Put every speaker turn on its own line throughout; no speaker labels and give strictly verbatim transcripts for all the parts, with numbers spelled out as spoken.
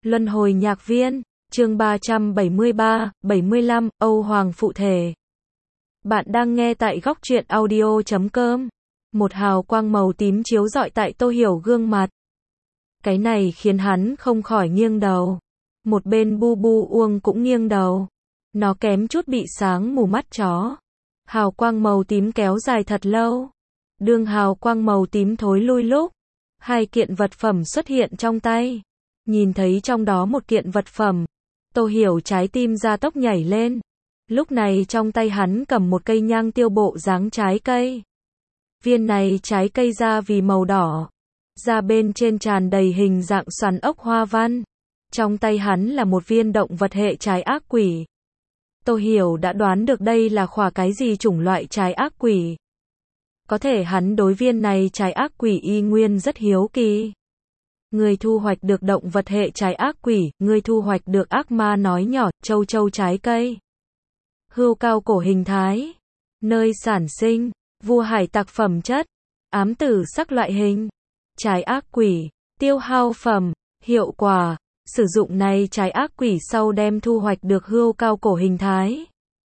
Luân hồi nhạc viên, chương ba trăm bảy mươi ba, bảy mươi lăm, Âu Hoàng phụ thể. Bạn đang nghe tại góc truyện audio chấm com. Một hào quang màu tím chiếu rọi tại Tô Hiểu gương mặt. Cái này khiến hắn không khỏi nghiêng đầu. Một bên Bu Bu Uông cũng nghiêng đầu. Nó kém chút bị sáng mù mắt chó. Hào quang màu tím kéo dài thật lâu. Đường hào quang màu tím thối lui lúc. Hai kiện vật phẩm xuất hiện trong tay. Nhìn thấy trong đó một kiện vật phẩm. Tô Hiểu trái tim ra tốc nhảy lên. Lúc này trong tay hắn cầm một cây nhang tiêu bộ dáng trái cây. Viên này trái cây ra vì màu đỏ. Da bên trên tràn đầy hình dạng xoắn ốc hoa văn. Trong tay hắn là một viên động vật hệ trái ác quỷ. Tô Hiểu đã đoán được đây là khỏa cái gì chủng loại trái ác quỷ. Có thể hắn đối viên này trái ác quỷ y nguyên rất hiếu kỳ. Người thu hoạch được động vật hệ trái ác quỷ, người thu hoạch được ác ma nói nhỏ, châu châu trái cây. Hươu cao cổ hình thái. Nơi sản sinh, vua hải tặc phẩm chất, ám tử sắc loại hình. Trái ác quỷ, tiêu hao phẩm, hiệu quả. Sử dụng này trái ác quỷ sau đem thu hoạch được hươu cao cổ hình thái.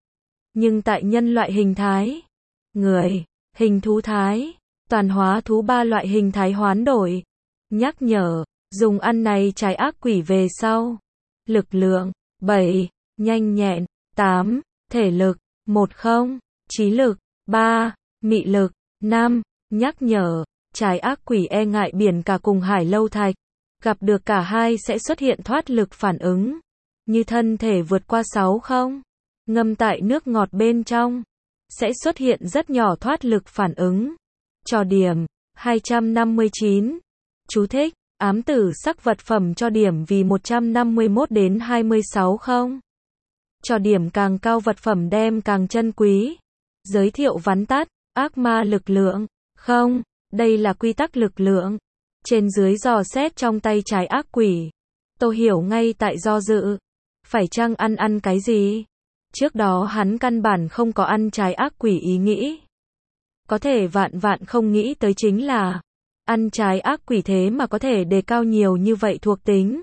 Nhưng tại nhân loại hình thái, người, hình thú thái, toàn hóa thú ba loại hình thái hoán đổi. Nhắc nhở, dùng ăn này trái ác quỷ về sau. Lực lượng, bảy, nhanh nhẹn, tám, thể lực, một không, trí lực, ba, mị lực, năm, nhắc nhở, trái ác quỷ e ngại biển cả cùng hải lâu thạch. Gặp được cả hai sẽ xuất hiện thoát lực phản ứng. Như thân thể vượt qua sáu không, ngâm tại nước ngọt bên trong. Sẽ xuất hiện rất nhỏ thoát lực phản ứng. Cho điểm, hai trăm năm mươi chín. Chú thích, ám tử sắc vật phẩm cho điểm vì một trăm năm mươi mốt đến hai mươi sáu không. Cho điểm càng cao vật phẩm đem càng chân quý. Giới thiệu vắn tắt, ác ma lực lượng. Không, đây là quy tắc lực lượng. Trên dưới dò xét trong tay trái ác quỷ. Tô Hiểu ngay tại do dự. Phải chăng ăn ăn cái gì? Trước đó hắn căn bản không có ăn trái ác quỷ ý nghĩ. Có thể vạn vạn không nghĩ tới chính là ăn trái ác quỷ thế mà có thể đề cao nhiều như vậy thuộc tính.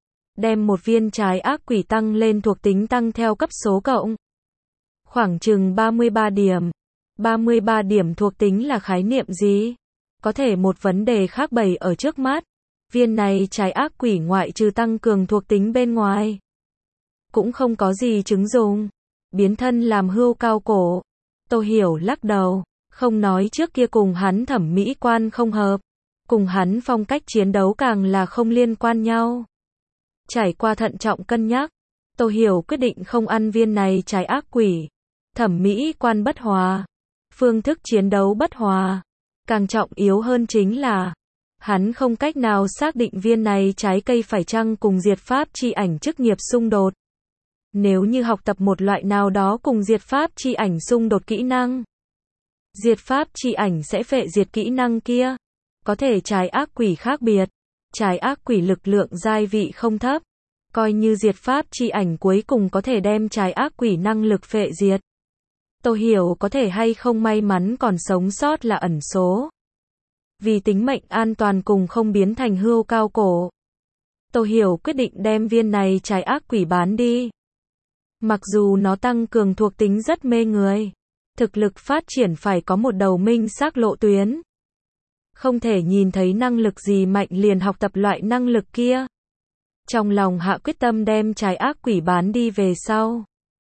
Đem một viên trái ác quỷ tăng lên thuộc tính tăng theo cấp số cộng. Khoảng chừng ba mươi ba điểm. ba mươi ba điểm thuộc tính là khái niệm gì? Có thể một vấn đề khác bày ở trước mắt. Viên này trái ác quỷ ngoại trừ tăng cường thuộc tính bên ngoài. Cũng không có gì chứng dùng. Biến thân làm hươu cao cổ. Tô Hiểu lắc đầu. Không nói trước kia cùng hắn thẩm mỹ quan không hợp. Cùng hắn phong cách chiến đấu càng là không liên quan nhau. Trải qua thận trọng cân nhắc. Tô Hiểu quyết định không ăn viên này trái ác quỷ. Thẩm mỹ quan bất hòa. Phương thức chiến đấu bất hòa. Càng trọng yếu hơn chính là hắn không cách nào xác định viên này trái cây phải chăng cùng diệt pháp chi ảnh chức nghiệp xung đột. Nếu như học tập một loại nào đó cùng diệt pháp chi ảnh xung đột kỹ năng, diệt pháp chi ảnh sẽ phệ diệt kỹ năng kia. Có thể trái ác quỷ khác biệt. Trái ác quỷ lực lượng giai vị không thấp. Coi như diệt pháp chi ảnh cuối cùng có thể đem trái ác quỷ năng lực phệ diệt. Tô Hiểu có thể hay không may mắn còn sống sót là ẩn số. Vì tính mệnh an toàn cùng không biến thành hươu cao cổ. Tô Hiểu quyết định đem viên này trái ác quỷ bán đi. Mặc dù nó tăng cường thuộc tính rất mê người. Thực lực phát triển phải có một đầu minh xác lộ tuyến. Không thể nhìn thấy năng lực gì mạnh liền học tập loại năng lực kia. Trong lòng hạ quyết tâm đem trái ác quỷ bán đi về sau.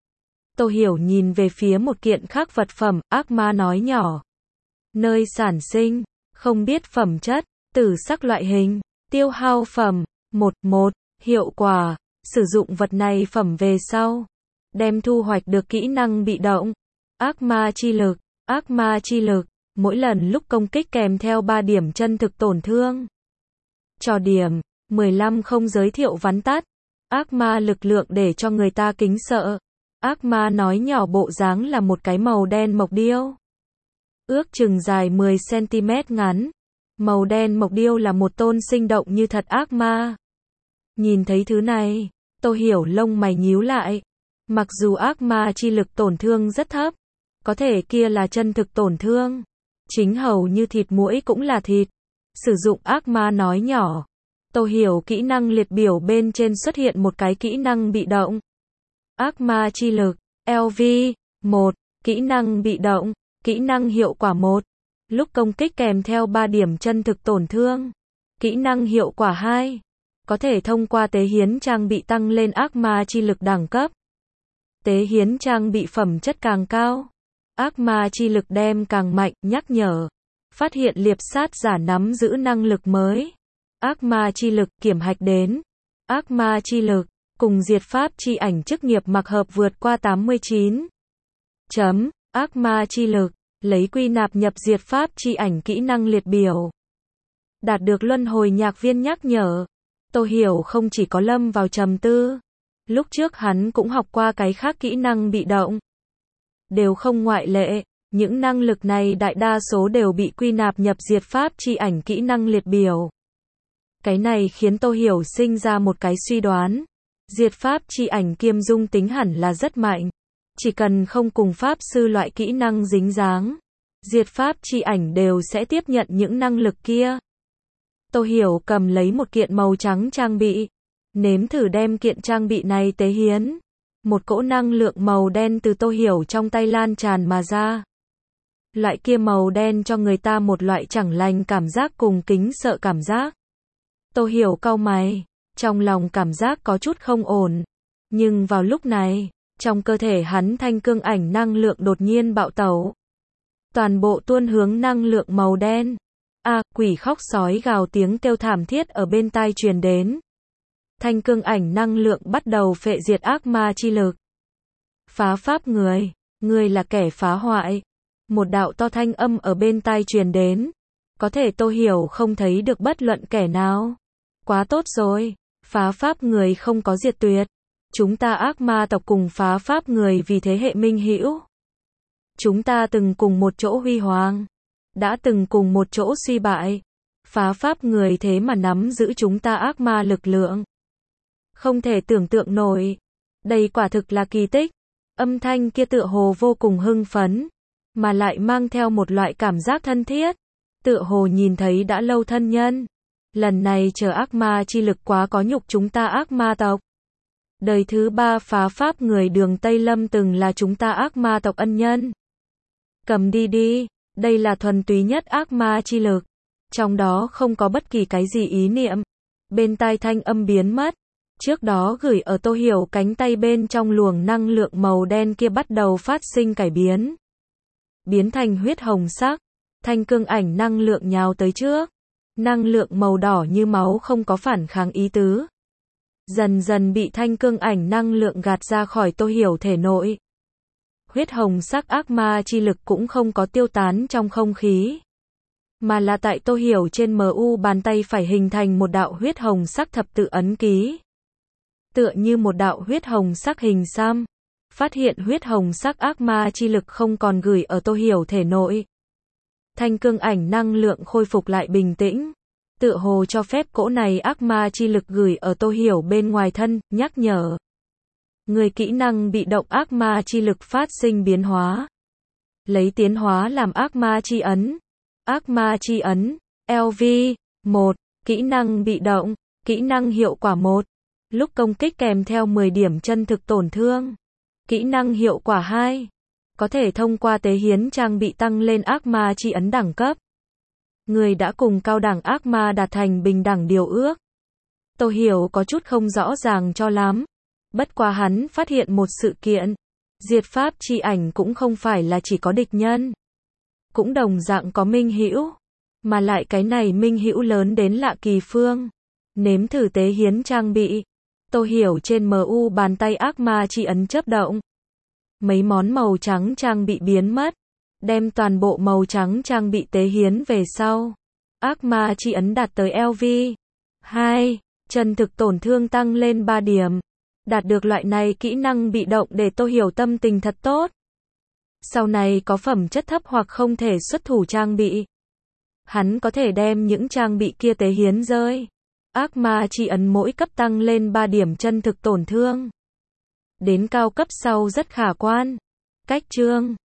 Tô Hiểu nhìn về phía một kiện khác vật phẩm, ác ma nói nhỏ. Nơi sản sinh, không biết phẩm chất, tử sắc loại hình, tiêu hao phẩm, một một, hiệu quả, sử dụng vật này phẩm về sau. Đem thu hoạch được kỹ năng bị động. Ác ma chi lực, ác ma chi lực, mỗi lần lúc công kích kèm theo ba điểm chân thực tổn thương. Cho điểm, mười lăm không giới thiệu vắn tắt. Ác ma lực lượng để cho người ta kính sợ. Ác ma nói nhỏ bộ dáng là một cái màu đen mộc điêu. Ước chừng dài mười xăng ti mét ngắn. Màu đen mộc điêu là một tôn sinh động như thật ác ma. Nhìn thấy thứ này, Tô Hiểu lông mày nhíu lại. Mặc dù ác ma chi lực tổn thương rất thấp. Có thể kia là chân thực tổn thương. Chính hầu như thịt muỗi cũng là thịt. Sử dụng ác ma nói nhỏ. Tô Hiểu kỹ năng liệt biểu bên trên xuất hiện một cái kỹ năng bị động. Ác ma chi lực, L V, một, kỹ năng bị động, kỹ năng hiệu quả một. Lúc công kích kèm theo ba điểm chân thực tổn thương. Kỹ năng hiệu quả hai. Có thể thông qua tế hiến trang bị tăng lên ác ma chi lực đẳng cấp. Tế hiến trang bị phẩm chất càng cao, ác ma chi lực đem càng mạnh, nhắc nhở. Phát hiện liệp sát giả nắm giữ năng lực mới. Ác ma chi lực kiểm hạch đến. Ác ma chi lực, cùng diệt pháp chi ảnh chức nghiệp mặc hợp vượt qua tám mươi chín. Chấm, ác ma chi lực, lấy quy nạp nhập diệt pháp chi ảnh kỹ năng liệt biểu. Đạt được luân hồi nhạc viên nhắc nhở. Tô Hiểu không chỉ có lâm vào trầm tư. Lúc trước hắn cũng học qua cái khác kỹ năng bị động. Đều không ngoại lệ, những năng lực này đại đa số đều bị quy nạp nhập diệt pháp chi ảnh kỹ năng liệt biểu. Cái này khiến Tô Hiểu sinh ra một cái suy đoán. Diệt pháp chi ảnh kiêm dung tính hẳn là rất mạnh. Chỉ cần không cùng pháp sư loại kỹ năng dính dáng, diệt pháp chi ảnh đều sẽ tiếp nhận những năng lực kia. Tô Hiểu cầm lấy một kiện màu trắng trang bị. Nếm thử đem kiện trang bị này tế hiến. Một cỗ năng lượng màu đen từ Tô Hiểu trong tay lan tràn mà ra. Loại kia màu đen cho người ta một loại chẳng lành cảm giác cùng kính sợ cảm giác. Tô Hiểu cau mày, trong lòng cảm giác có chút không ổn. Nhưng vào lúc này, trong cơ thể hắn thanh cương ảnh năng lượng đột nhiên bạo tẩu. Toàn bộ tuôn hướng năng lượng màu đen. A, à, quỷ khóc sói gào tiếng kêu thảm thiết ở bên tai truyền đến. Thanh cương ảnh năng lượng bắt đầu phệ diệt ác ma chi lực. Phá pháp người, người là kẻ phá hoại. Một đạo to thanh âm ở bên tai truyền đến. Có thể Tô Hiểu không thấy được bất luận kẻ nào. Quá tốt rồi, phá pháp người không có diệt tuyệt. Chúng ta ác ma tộc cùng phá pháp người vì thế hệ minh hữu. Chúng ta từng cùng một chỗ huy hoàng. Đã từng cùng một chỗ suy bại. Phá pháp người thế mà nắm giữ chúng ta ác ma lực lượng. Không thể tưởng tượng nổi. Đây quả thực là kỳ tích. Âm thanh kia tựa hồ vô cùng hưng phấn. Mà lại mang theo một loại cảm giác thân thiết. Tựa hồ nhìn thấy đã lâu thân nhân. Lần này chờ ác ma chi lực quá có nhục chúng ta ác ma tộc. Đời thứ ba phá pháp người đường Tây Lâm từng là chúng ta ác ma tộc ân nhân. Cầm đi đi, đây là thuần túy nhất ác ma chi lực. Trong đó không có bất kỳ cái gì ý niệm. Bên tai thanh âm biến mất. Trước đó gửi ở Tô Hiểu cánh tay bên trong luồng năng lượng màu đen kia bắt đầu phát sinh cải biến. Biến thành huyết hồng sắc. Thanh cương ảnh năng lượng nhào tới trước. Năng lượng màu đỏ như máu không có phản kháng ý tứ. Dần dần bị thanh cương ảnh năng lượng gạt ra khỏi Tô Hiểu thể nội. Huyết hồng sắc ác ma chi lực cũng không có tiêu tán trong không khí. Mà là tại Tô Hiểu trên em u bàn tay phải hình thành một đạo huyết hồng sắc thập tự ấn ký. Tựa như một đạo huyết hồng sắc hình xăm. Phát hiện huyết hồng sắc ác ma chi lực không còn gửi ở Tô Hiểu thể nội. Thanh cương ảnh năng lượng khôi phục lại bình tĩnh. Tựa hồ cho phép cỗ này ác ma chi lực gửi ở Tô Hiểu bên ngoài thân, nhắc nhở. Người kỹ năng bị động ác ma chi lực phát sinh biến hóa. Lấy tiến hóa làm ác ma chi ấn. Ác ma chi ấn, L V, một, kỹ năng bị động, kỹ năng hiệu quả một. Lúc công kích kèm theo mười điểm chân thực tổn thương. Kỹ năng hiệu quả hai. Có thể thông qua tế hiến trang bị tăng lên ác ma chi ấn đẳng cấp. Người đã cùng cao đẳng ác ma đạt thành bình đẳng điều ước. Tô Hiểu có chút không rõ ràng cho lắm. Bất quá hắn phát hiện một sự kiện. Diệt pháp chi ảnh cũng không phải là chỉ có địch nhân. Cũng đồng dạng có minh hữu. Mà lại cái này minh hữu lớn đến lạ kỳ phương. Nếm thử tế hiến trang bị. Tô Hiểu trên em u bàn tay ác ma chi ấn chớp động. Mấy món màu trắng trang bị biến mất. Đem toàn bộ màu trắng trang bị tế hiến về sau. Ác ma chi ấn đạt tới L V. hai. Chân thực tổn thương tăng lên ba điểm. Đạt được loại này kỹ năng bị động để Tô Hiểu tâm tình thật tốt. Sau này có phẩm chất thấp hoặc không thể xuất thủ trang bị. Hắn có thể đem những trang bị kia tế hiến rơi. Ác ma chi ấn mỗi cấp tăng lên ba điểm chân thực tổn thương. Đến cao cấp sau rất khả quan. Cách chương